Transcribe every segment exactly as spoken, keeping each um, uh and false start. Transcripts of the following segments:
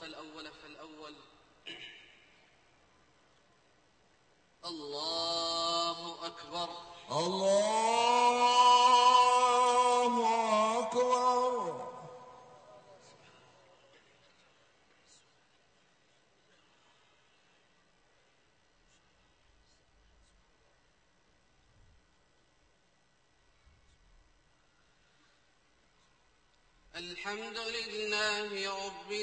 فالأول فالأول. الله أكبر الله أكبر. الحمد لله رب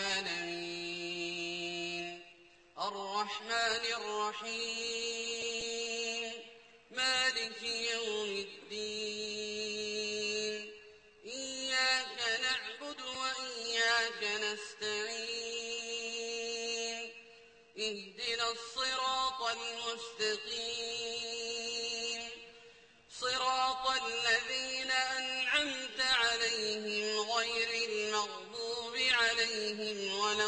العالمين الرحمن الرحيم مالك يوم الدين إياك نعبد وإياك نستعين اهدنا الصراط المستقيم صراط الذين أنعمت عليهم غير المغضوب عليهم ولا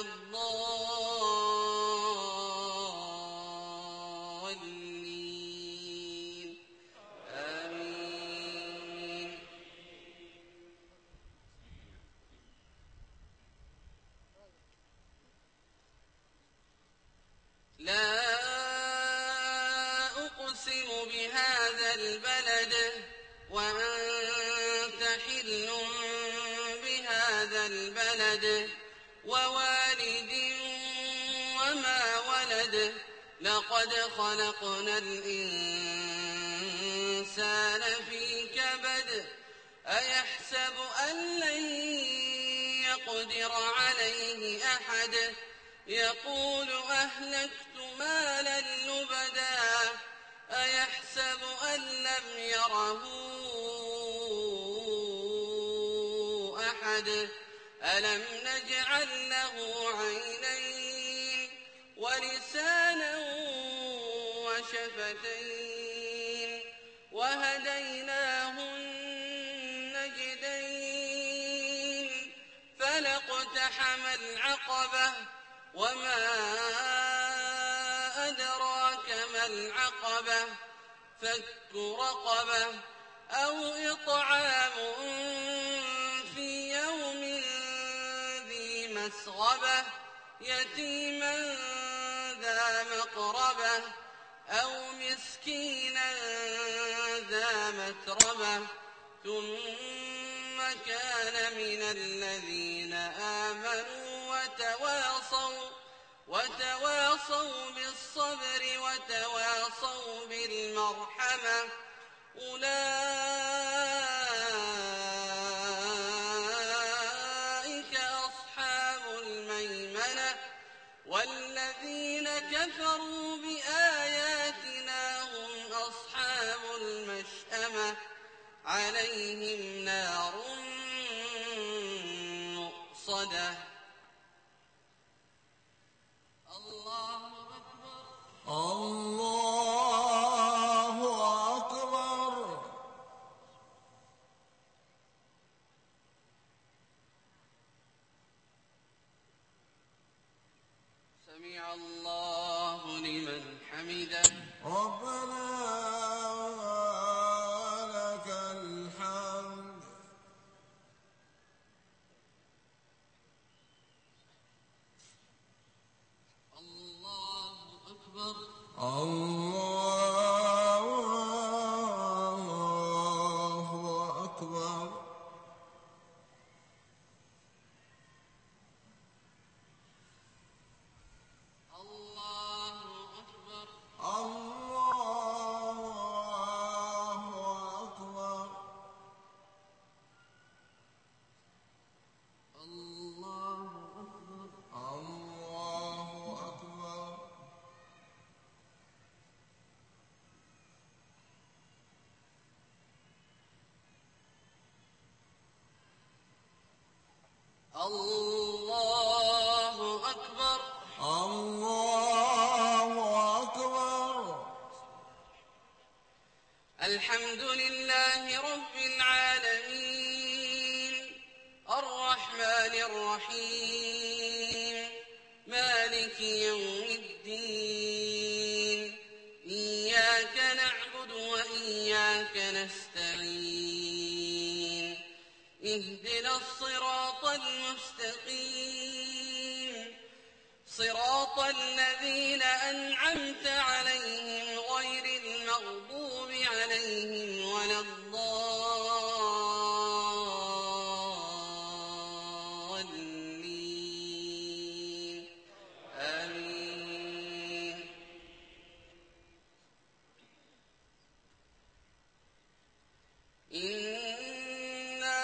الضالين آمين. لا أقسم بهذا البلد وأنت حل بهذا البلد ووالد وما ولد لقد خلقنا الإنسان في كبد أيحسب أن لن يقدر عليه أحد يقول أهلكت مالا لبدا أيحسب أن لم يره أحد ألم نجعل له عينين ولسانا وشفتين وهديناه النجدين فلاقتحم العقبة وما أدراك ما العقبة فك رقبة أو إطعام في يوم ذي مسغبة يتيما ذا مقربة أو مسكينا ذا متربة ثم كان من الذين آمنوا وتواصوا وتواصوا بالصبر وتواصوا بالمرحمة أولئك أصحاب الميمنة والذين كفروا بآياتنا هم أصحاب المشأمة عليهم نار مؤصدة. الله أكبر الله أكبر. سمع الله لمن حمده ربنا لك الحمد. الله أكبر الله أكبر. الله أكبر الله أكبر. الله أكبر الله أكبر. الله أكبر الله أكبر. الحمد لله رب العالمين الرحمن الرحيم مالك يوم الدين إياك نعبد وإياك نستعين اهدنا الصراط المستقيم صراط الذين أنعمت عليهم غير المغضوب عليهم ولا الضالين آمين. إنا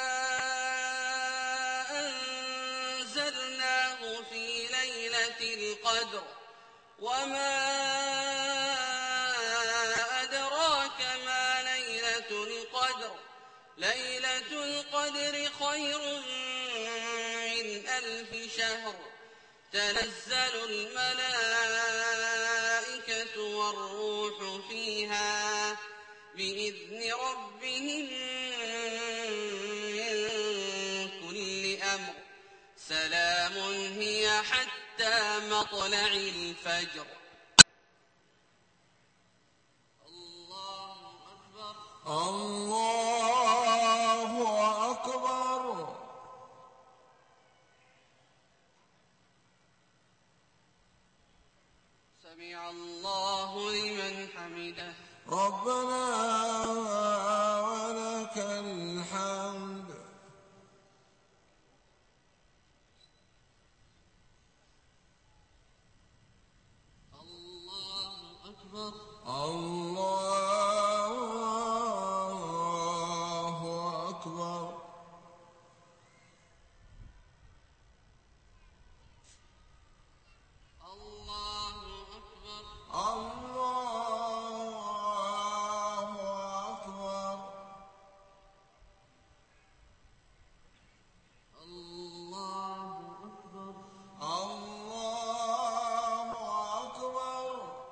أنزلناه في ليلة القدر وما أدراك ما ليلة القدر ليلة القدر خير من ألف شهر تنزل الملائكة والروح فيها بإذن ربهم من كل أمر سلام هي حتى مطلع الفجر. الله أكبر. الله أكبر. سمع الله لمن حمده. ربنا ولك الحمد. الله أكبر. الله أكبر. الله أكبر. الله أكبر. الله أكبر. الله أكبر.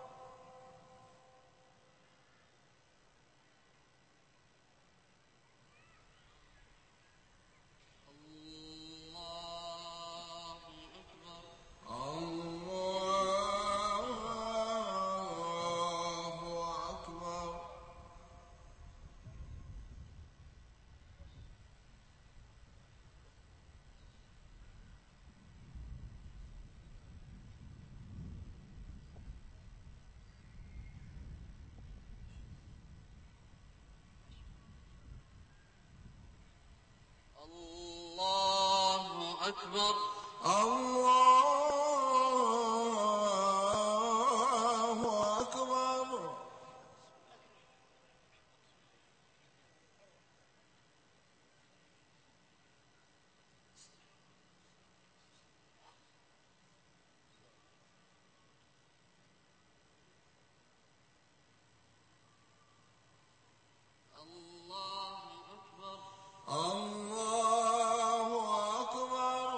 الله أكبر. الله أكبر. الله أكبر. الله أكبر. الله أكبر. الله أكبر.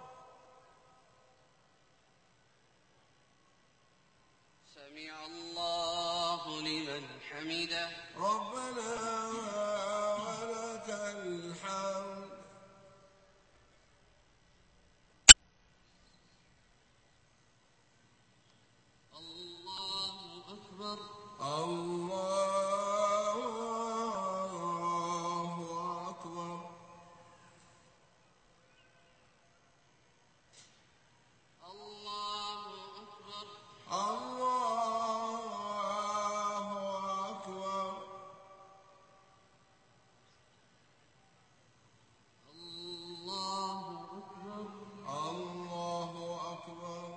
سمع الله لمن حمده. ربنا ولك الحمد. الله أكبر. الله أكبر. الله أكبر. الله أكبر. الله أكبر. الله أكبر.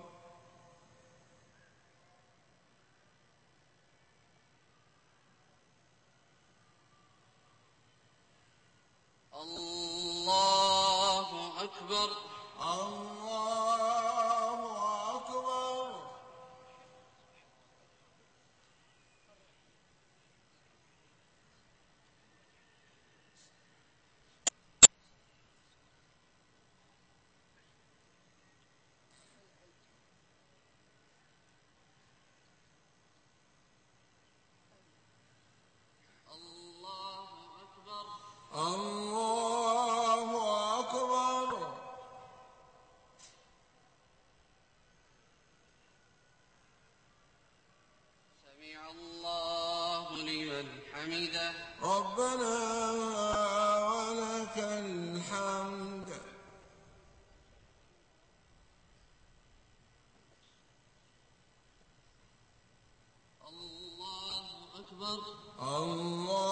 الله أكبر. الله أكبر. الله أكبر. الله أكبر. سمع الله لمن حمده. ربنا ولك الحمد. أكبر الله